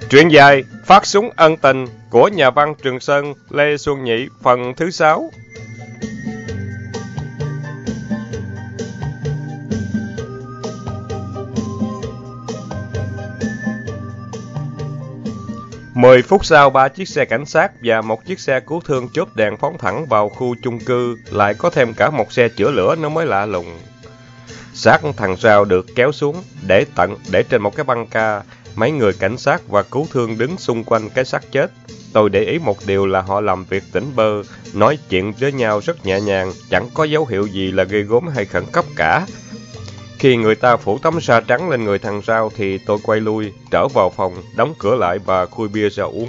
Truyện dài Phát súng ân tình của nhà văn Trường Sơn Lê Xuân Nhị phần thứ 6. Mười phút sau, 3 chiếc xe cảnh sát và một chiếc xe cứu thương chốt đèn phóng thẳng vào khu chung cư, lại có thêm cả một xe chữa lửa nó mới lạ lùng. Xác thằng Rao được kéo xuống để trên một cái băng ca. Mấy người cảnh sát và cứu thương đứng xung quanh cái xác chết. Tôi để ý một điều là họ làm việc tỉnh bơ, nói chuyện với nhau rất nhẹ nhàng, chẳng có dấu hiệu gì là ghê gớm hay khẩn cấp cả. Khi người ta phủ tấm sa trắng lên người thằng Rao thì tôi quay lui, trở vào phòng, đóng cửa lại và khui bia ra uống.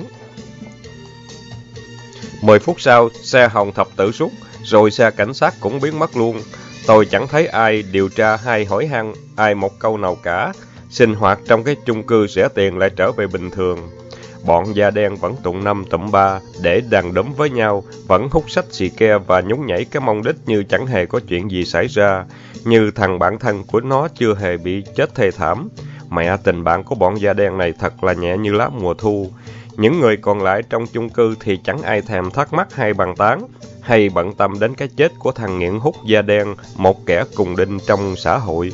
10 phút sau, xe hồng thập tự rút, rồi xe cảnh sát cũng biến mất luôn. Tôi chẳng thấy ai điều tra hay hỏi han ai một câu nào cả. Sinh hoạt trong cái chung cư rẻ tiền lại trở về bình thường. Bọn da đen vẫn tụng năm tụm ba để đàn đúm với nhau, vẫn hút sách xì ke và nhún nhảy cái mông đít như chẳng hề có chuyện gì xảy ra, như thằng bạn thân của nó chưa hề bị chết thê thảm. Mẹ, tình bạn của bọn da đen này thật là nhẹ như lá mùa thu. Những người còn lại trong chung cư thì chẳng ai thèm thắc mắc hay bàn tán, hay bận tâm đến cái chết của thằng nghiện hút da đen, một kẻ cùng đinh trong xã hội.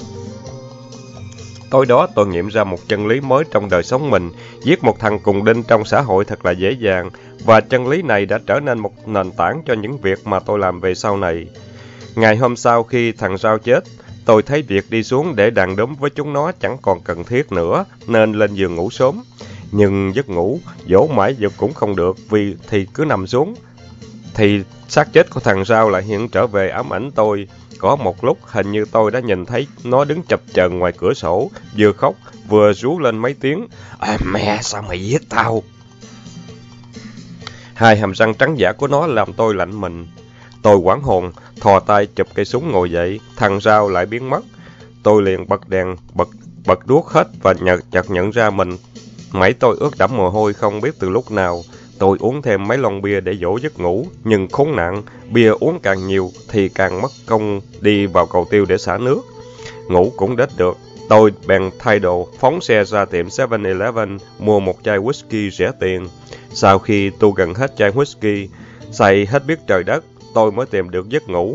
Tối đó tôi nghiệm ra một chân lý mới trong đời sống mình. Giết một thằng cùng đinh trong xã hội thật là dễ dàng, và chân lý này đã trở nên một nền tảng cho những việc mà tôi làm về sau này. Ngày hôm sau khi thằng Rao chết, tôi thấy việc đi xuống để đàn đúm với chúng nó chẳng còn cần thiết nữa, nên lên giường ngủ sớm. Nhưng giấc ngủ, dỗ mãi giờ cũng không được, vì thì cứ nằm xuống, thì xác chết của thằng Rao lại hiện trở về ám ảnh tôi. Có một lúc hình như tôi đã nhìn thấy nó đứng chập chờn ngoài cửa sổ, vừa khóc vừa rú lên mấy tiếng. Mẹ, sao mày giết tao? Hai hàm răng trắng dã của nó làm tôi lạnh mình. Tôi hoảng hồn, thò tay chụp cây súng ngồi dậy, thằng Rao lại biến mất. Tôi liền bật đèn, bật đuốc hết và chợt nhận ra mình. Mẩy tôi ướt đẫm mồ hôi không biết từ lúc nào. Tôi uống thêm mấy lon bia để dỗ giấc ngủ, nhưng khốn nạn, bia uống càng nhiều thì càng mất công đi vào cầu tiêu để xả nước. Ngủ cũng đết được, tôi bèn thay đồ, phóng xe ra tiệm 7-Eleven, mua một chai whisky rẻ tiền. Sau khi tu gần hết chai whisky, say hết biết trời đất, tôi mới tìm được giấc ngủ.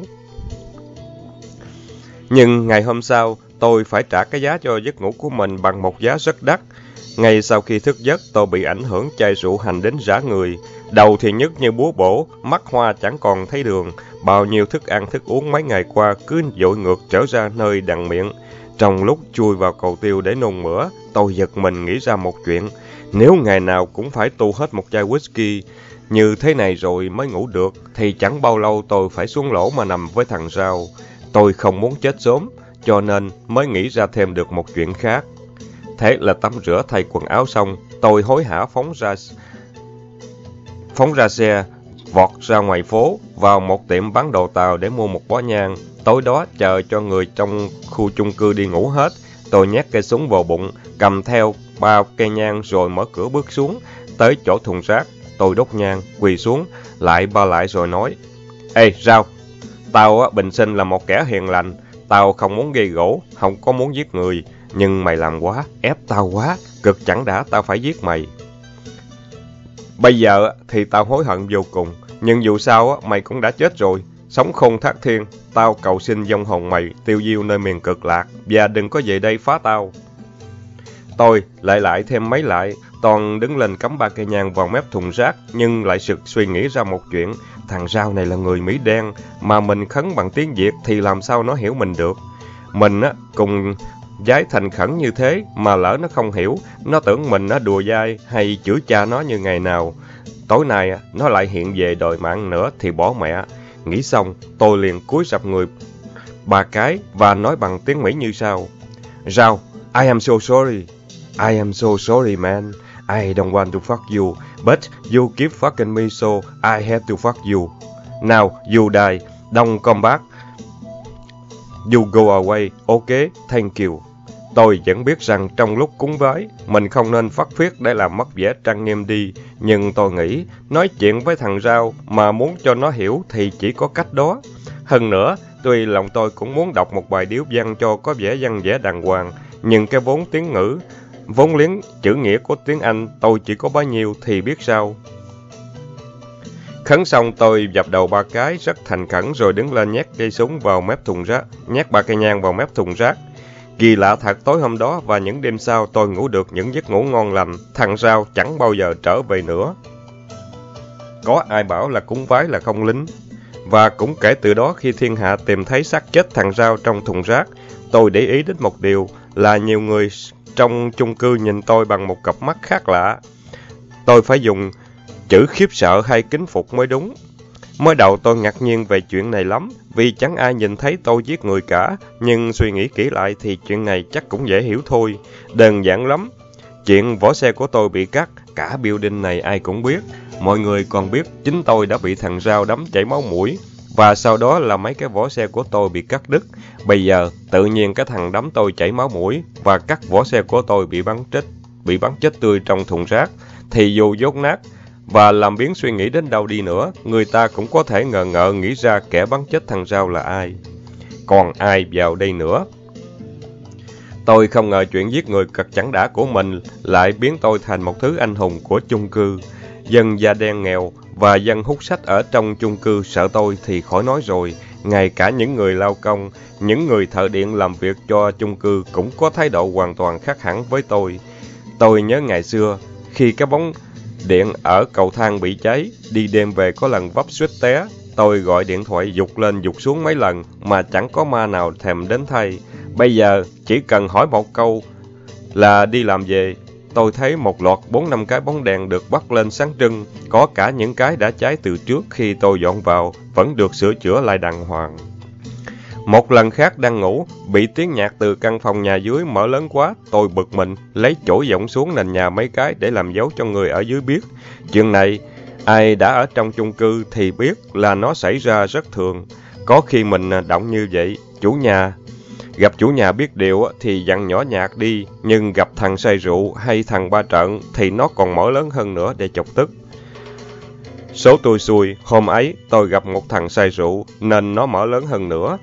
Nhưng ngày hôm sau, tôi phải trả cái giá cho giấc ngủ của mình bằng một giá rất đắt. Ngay sau khi thức giấc, tôi bị ảnh hưởng chai rượu hành đến rã người. Đầu thì nhức như búa bổ, mắt hoa chẳng còn thấy đường. Bao nhiêu thức ăn thức uống mấy ngày qua cứ dội ngược trở ra nơi đằng miệng. Trong lúc chui vào cầu tiêu để nôn mửa, tôi giật mình nghĩ ra một chuyện. Nếu ngày nào cũng phải tu hết một chai whisky như thế này rồi mới ngủ được, thì chẳng bao lâu tôi phải xuống lỗ mà nằm với thằng Rao. Tôi không muốn chết sớm, cho nên mới nghĩ ra thêm được một chuyện khác. Thế là tắm rửa thay quần áo xong, tôi hối hả phóng ra xe, vọt ra ngoài phố, vào một tiệm bán đồ Tàu để mua một bó nhang. Tối đó, chờ cho người trong khu chung cư đi ngủ hết, tôi nhét cây súng vào bụng, cầm theo 3 cây nhang rồi mở cửa bước xuống, tới chỗ thùng rác. Tôi đốt nhang, quỳ xuống, lại rồi nói: Ê, Rao, tao bình sinh là một kẻ hiền lành, tao không muốn gây gổ, không có muốn giết người. Nhưng mày làm quá, ép tao quá, cực chẳng đã tao phải giết mày. Bây giờ thì tao hối hận vô cùng, nhưng dù sao mày cũng đã chết rồi. Sống khôn thác thiên, tao cầu xin vong hồn mày tiêu diêu nơi miền cực lạc, và đừng có về đây phá tao. Tôi lại thêm mấy lại, toàn đứng lên cắm 3 cây nhang vào mép thùng rác, nhưng lại sực suy nghĩ ra một chuyện. Thằng Rao này là người Mỹ đen, mà mình khấn bằng tiếng Việt thì làm sao nó hiểu mình được. Mình cùng giái thành khẩn như thế mà lỡ nó không hiểu, nó tưởng mình đùa dai hay chửi cha nó như ngày nào. Tối nay nó lại hiện về đòi mạng nữa thì bỏ mẹ. Nghĩ xong, tôi liền cúi rập người 3 cái và nói bằng tiếng Mỹ như sau: Rao, I am so sorry. I am so sorry, man. I don't want to fuck you, but you keep fucking me, so I have to fuck you. Now you die, don't come back. You go away, okay, thank you. Tôi vẫn biết rằng trong lúc cúng vái, mình không nên phắt phiết để làm mất vẻ trang nghiêm đi. Nhưng tôi nghĩ, nói chuyện với thằng Rao mà muốn cho nó hiểu thì chỉ có cách đó. Hơn nữa, tuy lòng tôi cũng muốn đọc một bài điếu văn cho có vẻ văn vẻ đàng hoàng, nhưng cái vốn tiếng ngữ Vốn liếng chữ nghĩa của tiếng Anh tôi chỉ có bấy nhiêu thì biết sao. Khấn xong tôi dập đầu 3 cái rất thành khẩn rồi đứng lên nhét cây súng vào mép thùng rác, nhét 3 cây nhang vào mép thùng rác. Kỳ lạ thật, tối hôm đó và những đêm sau tôi ngủ được những giấc ngủ ngon lành, thằng Rao chẳng bao giờ trở về nữa. Có ai bảo là cúng vái là không lính. Và cũng kể từ đó khi thiên hạ tìm thấy xác chết thằng Rao trong thùng rác, tôi để ý đến một điều là nhiều người trong chung cư nhìn tôi bằng một cặp mắt khác lạ. Tôi phải dùng chữ khiếp sợ hay kính phục mới đúng. Mới đầu tôi ngạc nhiên về chuyện này lắm, vì chẳng ai nhìn thấy tôi giết người cả, nhưng suy nghĩ kỹ lại thì chuyện này chắc cũng dễ hiểu thôi, đơn giản lắm. Chuyện vỏ xe của tôi bị cắt, cả building này ai cũng biết. Mọi người còn biết chính tôi đã bị thằng Rao đấm chảy máu mũi, và sau đó là mấy cái vỏ xe của tôi bị cắt đứt. Bây giờ, tự nhiên cái thằng đấm tôi chảy máu mũi và cắt vỏ xe của tôi bị bắn chết tươi trong thùng rác, thì dù dốt nát và làm biến suy nghĩ đến đâu đi nữa, người ta cũng có thể ngờ ngợ nghĩ ra kẻ bắn chết thằng Rao là ai. Còn ai vào đây nữa? Tôi không ngờ chuyện giết người cật chẳng đã của mình lại biến tôi thành một thứ anh hùng của chung cư. Dân da đen nghèo và dân hút sách ở trong chung cư sợ tôi thì khỏi nói rồi. Ngay cả những người lao công, những người thợ điện làm việc cho chung cư cũng có thái độ hoàn toàn khác hẳn với tôi. Tôi nhớ ngày xưa, khi cái bóng điện ở cầu thang bị cháy, đi đêm về có lần vấp suýt té. Tôi gọi điện thoại giục lên giục xuống mấy lần mà chẳng có ma nào thèm đến thay. Bây giờ chỉ cần hỏi một câu là đi làm về, tôi thấy một loạt 4-5 cái bóng đèn được bắt lên sáng trưng, có cả những cái đã cháy từ trước khi tôi dọn vào, vẫn được sửa chữa lại đàng hoàng. Một lần khác đang ngủ, bị tiếng nhạc từ căn phòng nhà dưới mở lớn quá, tôi bực mình, lấy chổi giọng xuống nền nhà mấy cái để làm dấu cho người ở dưới biết. Chuyện này, ai đã ở trong chung cư thì biết là nó xảy ra rất thường. Có khi mình động như vậy, gặp chủ nhà biết điều thì dặn nhỏ nhạt đi, nhưng gặp thằng say rượu hay thằng ba trợn thì nó còn mở lớn hơn nữa để chọc tức. Số tôi xui, hôm ấy tôi gặp một thằng say rượu nên nó mở lớn hơn nữa.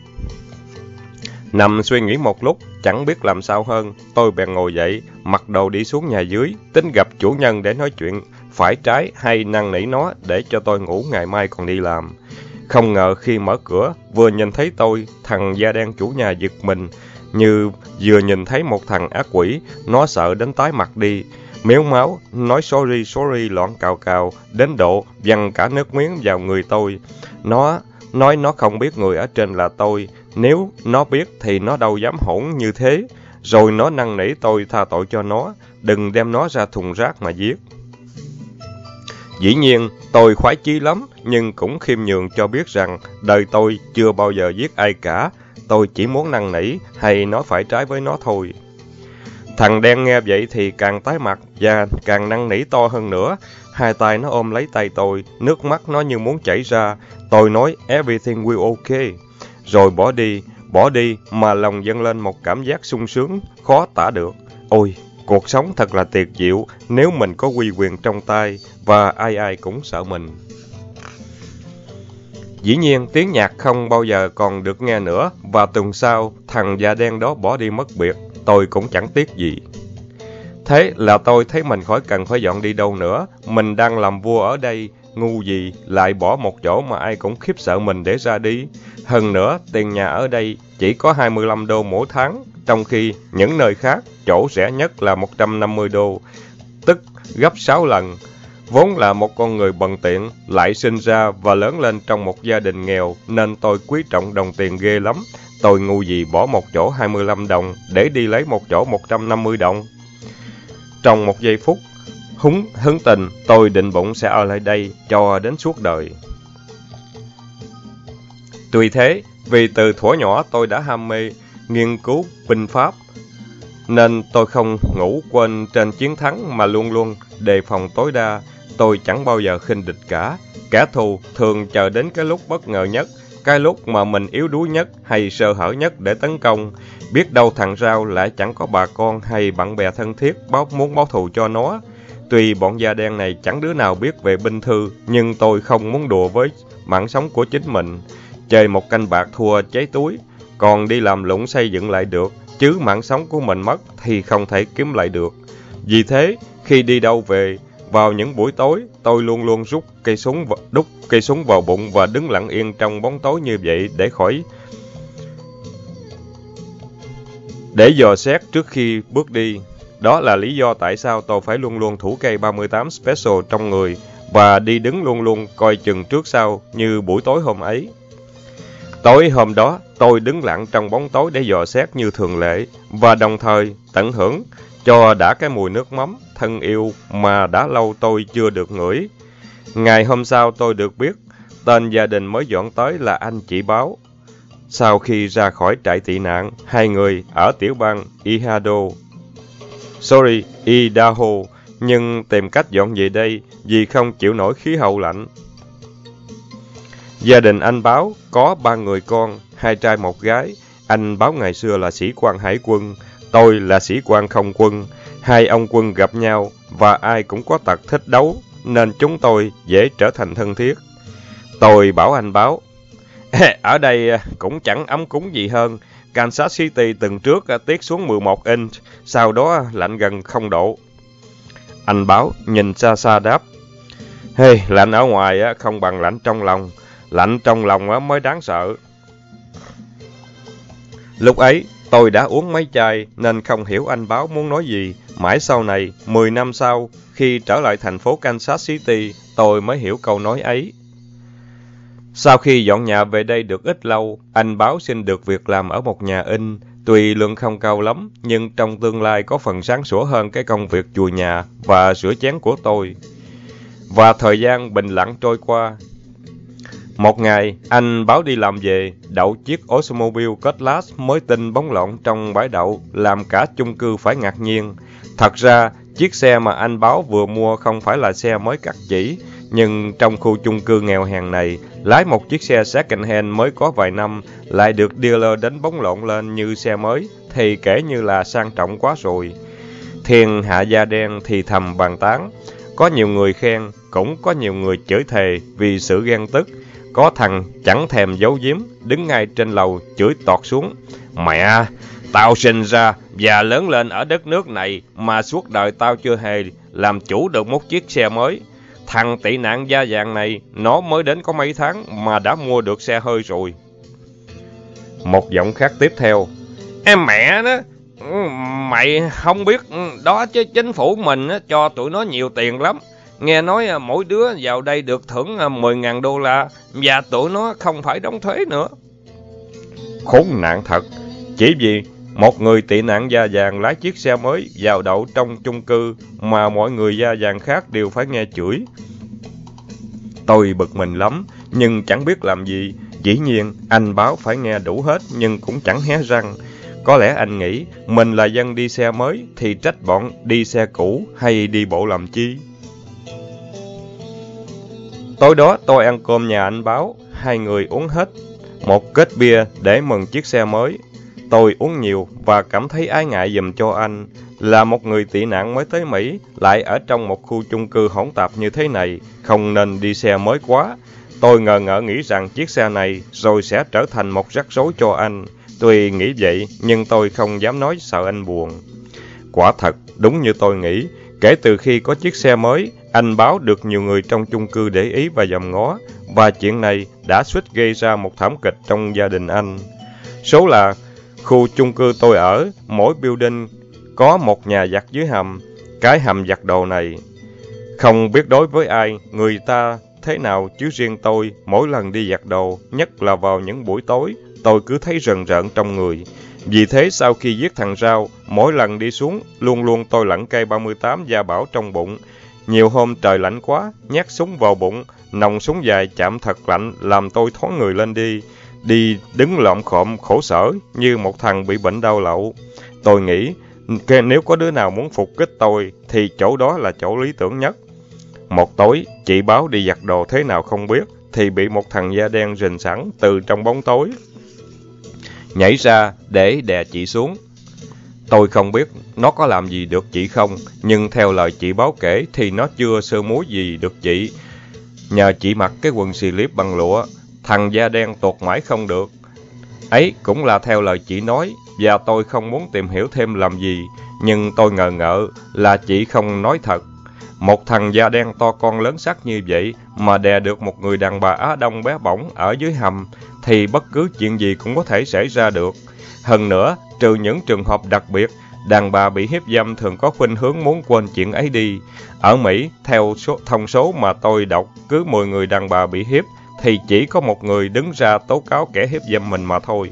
Nằm suy nghĩ một lúc, chẳng biết làm sao hơn, tôi bèn ngồi dậy, mặc đồ đi xuống nhà dưới, tính gặp chủ nhân để nói chuyện phải trái hay năn nỉ nó để cho tôi ngủ ngày mai còn đi làm. Không ngờ khi mở cửa, vừa nhìn thấy tôi, thằng da đen chủ nhà giật mình, như vừa nhìn thấy một thằng ác quỷ, nó sợ đến tái mặt đi. Mếu máu, nói sorry loạn cào cào, đến độ văng cả nước miếng vào người tôi. Nó nói nó không biết người ở trên là tôi, nếu nó biết thì nó đâu dám hỗn như thế. Rồi nó năn nỉ tôi tha tội cho nó, đừng đem nó ra thùng rác mà giết. Dĩ nhiên, tôi khoái chí lắm, nhưng cũng khiêm nhường cho biết rằng đời tôi chưa bao giờ giết ai cả. Tôi chỉ muốn năn nỉ hay nói phải trái với nó thôi. Thằng đen nghe vậy thì càng tái mặt và càng năn nỉ to hơn nữa. Hai tay nó ôm lấy tay tôi, nước mắt nó như muốn chảy ra. Tôi nói everything will okay. Rồi bỏ đi mà lòng dâng lên một cảm giác sung sướng, khó tả được. Ôi, cuộc sống thật là tuyệt diệu nếu mình có uy quyền trong tay và ai ai cũng sợ mình. Dĩ nhiên, tiếng nhạc không bao giờ còn được nghe nữa và tuần sau, thằng da đen đó bỏ đi mất biệt. Tôi cũng chẳng tiếc gì. Thế là tôi thấy mình khỏi cần phải dọn đi đâu nữa. Mình đang làm vua ở đây, ngu gì lại bỏ một chỗ mà ai cũng khiếp sợ mình để ra đi. Hơn nữa, tiền nhà ở đây chỉ có 25 đô mỗi tháng, trong khi những nơi khác, chỗ rẻ nhất là 150 đô, tức gấp 6 lần. Vốn là một con người bần tiện, lại sinh ra và lớn lên trong một gia đình nghèo, nên tôi quý trọng đồng tiền ghê lắm. Tôi ngu gì bỏ một chỗ 25 đồng để đi lấy một chỗ 150 đồng. Trong một giây phút hứng tình, tôi định bụng sẽ ở lại đây cho đến suốt đời. Tuy thế, vì từ thuở nhỏ tôi đã ham mê nghiên cứu binh pháp, nên tôi không ngủ quên trên chiến thắng mà luôn luôn đề phòng tối đa. Tôi chẳng bao giờ khinh địch cả. Kẻ thù thường chờ đến cái lúc bất ngờ nhất, cái lúc mà mình yếu đuối nhất hay sơ hở nhất để tấn công. Biết đâu thằng Rao lại chẳng có bà con hay bạn bè thân thiết muốn báo thù cho nó. Tuy bọn da đen này chẳng đứa nào biết về binh thư, nhưng tôi không muốn đùa với mạng sống của chính mình. Chơi một canh bạc thua cháy túi, còn đi làm lụng xây dựng lại được, chứ mạng sống của mình mất thì không thể kiếm lại được. Vì thế, khi đi đâu về, vào những buổi tối, tôi luôn luôn đút cây súng vào bụng và đứng lặng yên trong bóng tối như vậy để dò xét trước khi bước đi. Đó là lý do tại sao tôi phải luôn luôn thủ cây 38 Special trong người và đi đứng luôn luôn coi chừng trước sau như buổi tối hôm ấy. Tối hôm đó, tôi đứng lặng trong bóng tối để dò xét như thường lệ và đồng thời tận hưởng cho đã cái mùi nước mắm thân yêu mà đã lâu tôi chưa được ngửi. Ngày hôm sau tôi được biết tên gia đình mới dọn tới là anh chị Báo. Sau khi ra khỏi trại tị nạn, hai người ở tiểu bang Idaho, nhưng tìm cách dọn về đây vì không chịu nổi khí hậu lạnh. Gia đình anh Báo có 3 người con, 2 trai 1 gái. Anh Báo ngày xưa là sĩ quan hải quân, tôi là sĩ quan không quân. Hai ông quân gặp nhau và ai cũng có tật thích đấu, nên chúng tôi dễ trở thành thân thiết. Tôi bảo anh Báo, ở đây cũng chẳng ấm cúng gì hơn. Kansas City tuần trước tiết xuống 11 inch, sau đó lạnh gần 0 độ. Anh Báo nhìn xa xa đáp, lạnh ở ngoài không bằng lạnh trong lòng. Lạnh trong lòng mới đáng sợ. Lúc ấy, tôi đã uống mấy chai nên không hiểu anh Báo muốn nói gì. Mãi sau này, 10 năm sau, khi trở lại thành phố Kansas City, tôi mới hiểu câu nói ấy. Sau khi dọn nhà về đây được ít lâu, anh Báo xin được việc làm ở một nhà in. Tuy lương không cao lắm, nhưng trong tương lai có phần sáng sủa hơn cái công việc chùi nhà và rửa chén của tôi. Và thời gian bình lặng trôi qua. Một ngày, anh Báo đi làm về, đậu chiếc Oldsmobile Cutlass mới tinh bóng lộn trong bãi đậu, làm cả chung cư phải ngạc nhiên. Thật ra, chiếc xe mà anh Báo vừa mua không phải là xe mới cắt chỉ, nhưng trong khu chung cư nghèo hèn này, lái một chiếc xe second hand mới có vài năm, lại được dealer đánh bóng lộn lên như xe mới, thì kể như là sang trọng quá rồi. Thiên hạ da đen thì thầm bàn tán, có nhiều người khen, cũng có nhiều người chửi thề vì sự ghen tức. Có thằng chẳng thèm giấu giếm, đứng ngay trên lầu chửi tọt xuống. Mẹ, tao sinh ra và lớn lên ở đất nước này mà suốt đời tao chưa hề làm chủ được một chiếc xe mới. Thằng tị nạn da vàng này, nó mới đến có mấy tháng mà đã mua được xe hơi rồi. Một giọng khác tiếp theo. Em mẹ đó, mày không biết đó chứ chính phủ mình cho tụi nó nhiều tiền lắm. Nghe nói mỗi đứa vào đây được thưởng 10.000 đô la và tụi nó không phải đóng thuế nữa. Khốn nạn thật, chỉ vì một người tị nạn da vàng lái chiếc xe mới vào đậu trong chung cư mà mọi người da vàng khác đều phải nghe chửi. Tôi bực mình lắm, nhưng chẳng biết làm gì. Dĩ nhiên, anh Báo phải nghe đủ hết nhưng cũng chẳng hé răng. Có lẽ anh nghĩ mình là dân đi xe mới thì trách bọn đi xe cũ hay đi bộ làm chi. Tối đó tôi ăn cơm nhà anh Báo, hai người uống hết một kết bia để mừng chiếc xe mới. Tôi uống nhiều và cảm thấy ái ngại giùm cho anh. Là một người tị nạn mới tới Mỹ, lại ở trong một khu chung cư hỗn tạp như thế này, không nên đi xe mới quá. Tôi ngờ ngợ nghĩ rằng chiếc xe này rồi sẽ trở thành một rắc rối cho anh. Tuy nghĩ vậy, nhưng tôi không dám nói sợ anh buồn. Quả thật, đúng như tôi nghĩ, kể từ khi có chiếc xe mới, anh Báo được nhiều người trong chung cư để ý và dòm ngó, và chuyện này đã suýt gây ra một thảm kịch trong gia đình anh. Số là, khu chung cư tôi ở, mỗi building có một nhà giặt dưới hầm. Cái hầm giặt đồ này, không biết đối với ai, người ta thế nào chứ riêng tôi, mỗi lần đi giặt đồ, nhất là vào những buổi tối, tôi cứ thấy rần rợn trong người. Vì thế sau khi giết thằng Rao, mỗi lần đi xuống, luôn luôn tôi lặn cây 38 Gia Bảo trong bụng. Nhiều hôm trời lạnh quá, nhát súng vào bụng, nòng súng dài chạm thật lạnh làm tôi thoáng người lên đi đứng lọm khọm khổ sở như một thằng bị bệnh đau lậu. Tôi nghĩ nếu có đứa nào muốn phục kích tôi thì chỗ đó là chỗ lý tưởng nhất. Một tối, chị Báo đi giặt đồ thế nào không biết thì bị một thằng da đen rình sẵn từ trong bóng tối nhảy ra để đè chị xuống. Tôi không biết nó có làm gì được chị không, nhưng theo lời chị Báo kể thì nó chưa sơ múi gì được chị. Nhờ chị mặc cái quần xì líp bằng lụa, thằng da đen tuột mãi không được. Ấy cũng là theo lời chị nói, và tôi không muốn tìm hiểu thêm làm gì. nhưng tôi ngờ ngợ là chị không nói thật. Một thằng da đen to con lớn xác như vậy mà đè được một người đàn bà Á Đông bé bỏng ở dưới hầm thì bất cứ chuyện gì cũng có thể xảy ra được. Hơn nữa, trừ những trường hợp đặc biệt, đàn bà bị hiếp dâm thường có khuynh hướng muốn quên chuyện ấy đi. Ở Mỹ, theo thông số mà tôi đọc, cứ 10 người đàn bà bị hiếp thì chỉ có một người đứng ra tố cáo kẻ hiếp dâm mình mà thôi.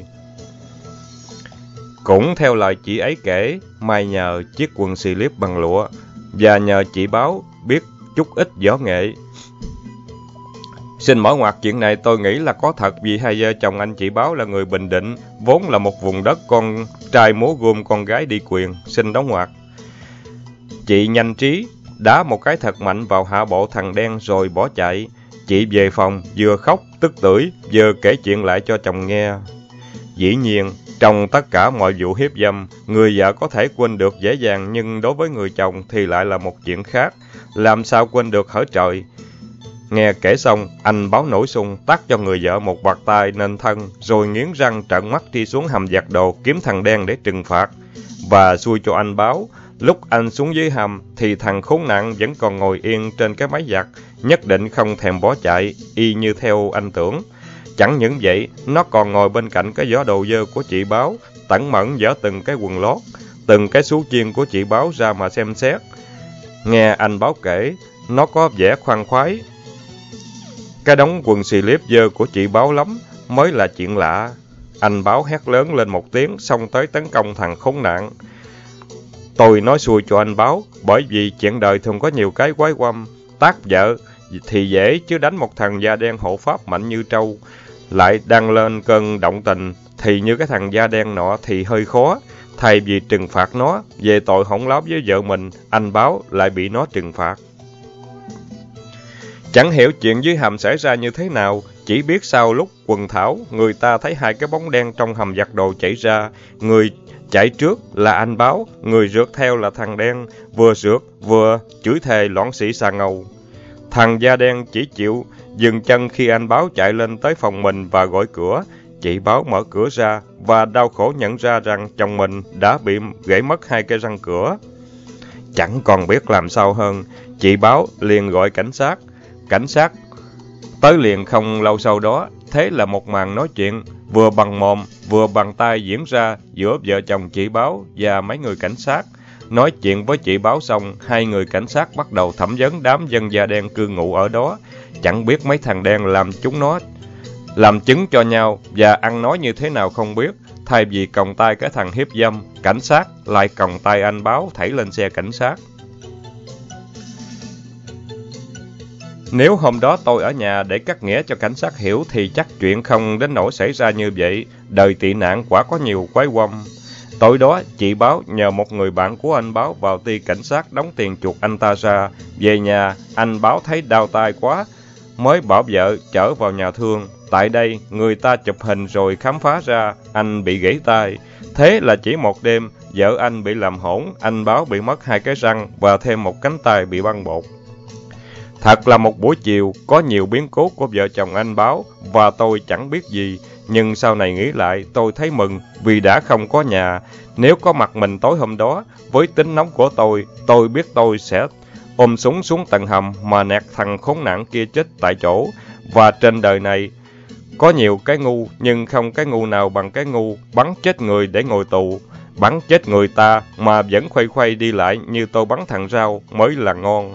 Cũng theo lời chị ấy kể, Mai nhờ chiếc quần slip bằng lụa và nhờ chị báo biết chút ít võ nghệ. Xin mở ngoặt chuyện này tôi nghĩ là có thật vì hai vợ chồng anh chị báo là người Bình Định, vốn là một vùng đất con trai múa gươm con gái đi quyền. Xin đóng ngoặt. Chị nhanh trí, đá một cái thật mạnh vào hạ bộ thằng đen rồi bỏ chạy. Chị về phòng, vừa khóc, tức tưởi, vừa kể chuyện lại cho chồng nghe. Dĩ nhiên, trong tất cả mọi vụ hiếp dâm, người vợ có thể quên được dễ dàng nhưng đối với người chồng thì lại là một chuyện khác. Làm sao quên được hở trời? Nghe kể xong, anh báo nổi xung tát cho người vợ một bạt tay nên thân, rồi nghiến răng trợn mắt đi xuống hầm giặt đồ kiếm thằng đen để trừng phạt. Và xui cho anh báo, lúc anh xuống dưới hầm thì thằng khốn nạn vẫn còn ngồi yên trên cái máy giặt, nhất định không thèm bỏ chạy, y như theo anh tưởng. Chẳng những vậy, nó còn ngồi bên cạnh cái giỏ đồ dơ của chị báo, tẩn mẫn dở từng cái quần lót, từng cái xú chiên của chị báo ra mà xem xét. Nghe anh báo kể, nó có vẻ khoan khoái cái đống quần slip dơ của chị báo lắm, mới là chuyện lạ. Anh báo hét lớn lên một tiếng, xông tới tấn công thằng khốn nạn. Tôi nói xui cho anh báo, bởi vì chuyện đời thường có nhiều cái quái quăm. Tát vợ thì dễ, chứ đánh một thằng da đen hộ pháp mạnh như trâu, lại đang lên cơn động tình, thì như cái thằng da đen nọ thì hơi khó. Thay vì trừng phạt nó về tội hỗn láo với vợ mình, anh báo lại bị nó trừng phạt. Chẳng hiểu chuyện dưới hầm xảy ra như thế nào, chỉ biết sau lúc quần thảo, người ta thấy hai cái bóng đen trong hầm giặt đồ chảy ra. Người chạy trước là anh báo, người rượt theo là thằng đen, vừa rượt vừa chửi thề loạn xị xà ngầu. Thằng da đen chỉ chịu dừng chân khi anh báo chạy lên tới phòng mình và gọi cửa. Chị báo mở cửa ra và đau khổ nhận ra rằng chồng mình đã bị gãy mất hai cái răng cửa. Chẳng còn biết làm sao hơn, chị báo liền gọi cảnh sát. Cảnh sát tới liền không lâu sau đó. Thế là một màn nói chuyện vừa bằng mồm vừa bằng tay diễn ra giữa vợ chồng chị báo và mấy người cảnh sát. Nói chuyện với chị báo xong, hai người cảnh sát bắt đầu thẩm vấn đám dân da đen cư ngụ ở đó. Chẳng biết mấy thằng đen làm chúng nó làm chứng cho nhau và ăn nói như thế nào không biết. Thay vì còng tay cái thằng hiếp dâm, cảnh sát lại còng tay anh báo thảy lên xe cảnh sát. Nếu hôm đó tôi ở nhà để cắt nghĩa cho cảnh sát hiểu thì chắc chuyện không đến nỗi xảy ra như vậy. Đời tị nạn quả có nhiều quái quăm. Tối đó, chị báo nhờ một người bạn của anh báo vào ty cảnh sát đóng tiền chuộc anh ta ra. Về nhà, anh báo thấy đau tay quá, mới bảo vợ chở vào nhà thương. Tại đây, người ta chụp hình rồi khám phá ra anh bị gãy tay. Thế là chỉ một đêm, vợ anh bị làm hỗn, anh báo bị mất hai cái răng và thêm một cánh tay bị băng bột. Thật là một buổi chiều có nhiều biến cố của vợ chồng anh báo và tôi chẳng biết gì. Nhưng sau này nghĩ lại tôi thấy mừng vì đã không có nhà. Nếu có mặt mình tối hôm đó, với tính nóng của tôi biết tôi sẽ ôm súng xuống tầng hầm mà nẹt thằng khốn nạn kia chết tại chỗ. Và trên đời này có nhiều cái ngu, nhưng không cái ngu nào bằng cái ngu bắn chết người để ngồi tù. Bắn chết người ta mà vẫn khoay khoay đi lại như tôi bắn thằng Rau mới là ngon.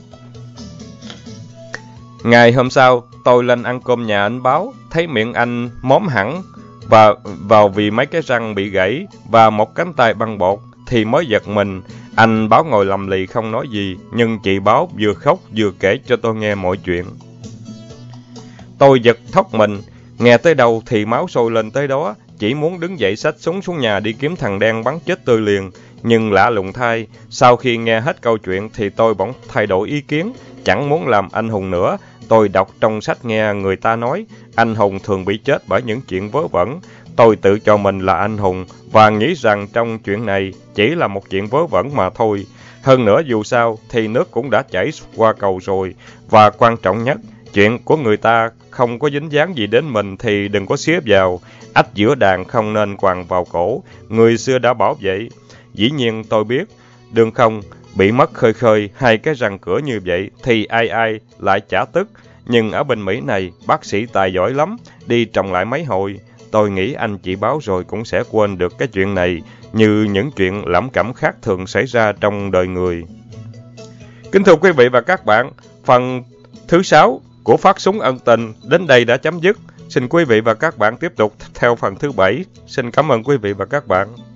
Ngày hôm sau, tôi lên ăn cơm nhà anh báo, thấy miệng anh móm hẳn và vào vì mấy cái răng bị gãy và một cánh tay băng bột thì mới giật mình. Anh báo ngồi lầm lì không nói gì, nhưng chị báo vừa khóc vừa kể cho tôi nghe mọi chuyện. Tôi giật thót mình, nghe tới đâu thì máu sôi lên tới đó, chỉ muốn đứng dậy xách súng xuống nhà đi kiếm thằng đen bắn chết tôi liền. Nhưng lạ lùng thay, sau khi nghe hết câu chuyện thì tôi bỗng thay đổi ý kiến, chẳng muốn làm anh hùng nữa. Tôi đọc trong sách nghe người ta nói, anh hùng thường bị chết bởi những chuyện vớ vẩn. Tôi tự cho mình là anh hùng và nghĩ rằng trong chuyện này chỉ là một chuyện vớ vẩn mà thôi. Hơn nữa dù sao thì nước cũng đã chảy qua cầu rồi. Và quan trọng nhất, chuyện của người ta không có dính dáng gì đến mình thì đừng có xía vào. Ách giữa đàn không nên quàng vào cổ. Người xưa đã bảo vậy. Dĩ nhiên tôi biết, đương không, bị mất khơi khơi hai cái răng cửa như vậy thì ai ai lại chả tức. Nhưng ở bên Mỹ này, bác sĩ tài giỏi lắm, đi trồng lại mấy hồi. Tôi nghĩ anh chị báo rồi cũng sẽ quên được cái chuyện này, như những chuyện lẩm cẩm khác thường xảy ra trong đời người. Kính thưa quý vị và các bạn, phần thứ 6 của Phát súng ân tình đến đây đã chấm dứt. Xin quý vị và các bạn tiếp tục theo phần thứ 7. Xin cảm ơn quý vị và các bạn.